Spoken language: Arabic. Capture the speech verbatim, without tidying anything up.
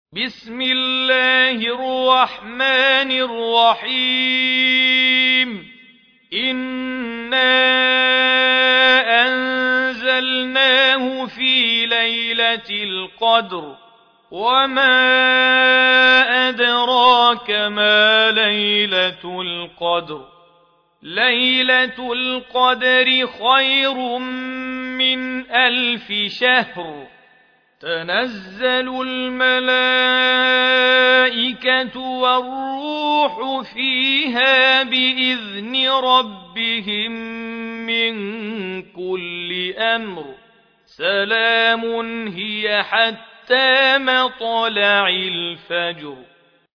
بسم الله الرحمن الرحيم إنا أنزلناه في ليلة القدر وما أدراك ما ليلة القدر ليلة القدر خير من ألف شهر تنزل الملائكة والروح فيها بإذن ربهم من كل أمر سلام هي حتى مطلع الفجر.